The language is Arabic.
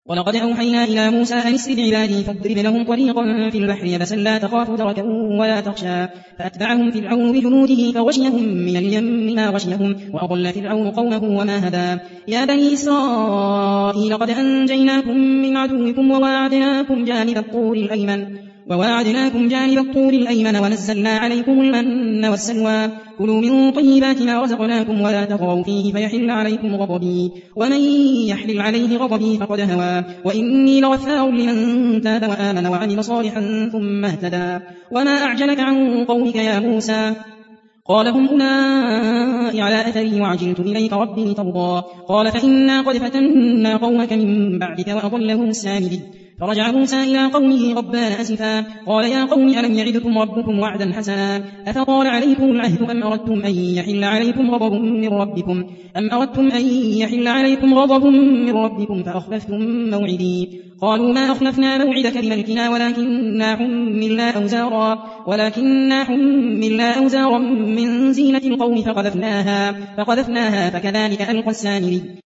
ولقد أوحينا إلى موسى أن اسر بعبادي فاضرب لهم طريقا في البحر يبسا لا تخاف دركا ولا تخشى فأتبعهم فرعون بجنوده فغشيهم من اليم ما غشيهم وأضل فرعون قومه وما هدى يا بني إسرائيل قد أنجيناكم من عدوكم وواعدناكم جانب الطور الأيمن ونزلنا عليكم المن والسلوى كلوا من طيبات ما رزقناكم ولا تطغوا فيه فيحل عليكم غضبي ومن يحلل عليه غضبي فقد هوى وإني لغفار لمن تاب وآمن وعمل صالحا ثم اهتدى وما أعجلك عن قومك يا موسى قال هم أولئك على أثري وعجلت إليك ربي لترضى قال فإنا قد فتنا قومك من بعدك وأضلهم السامري فرجع موسى إلى قومه غضبان أسفا قال يا قوم ألم يعدكم ربكم وعدا حسنا أفطال عليكم العهد أم أردتم أن يحل عليكم غضب من ربكم فأخلفتم موعدي قالوا ما أخلفنا موعدك بملكنا ولكننا حملنا أوزارا من زينة القوم فقذفناها فكذلك ألقى السامري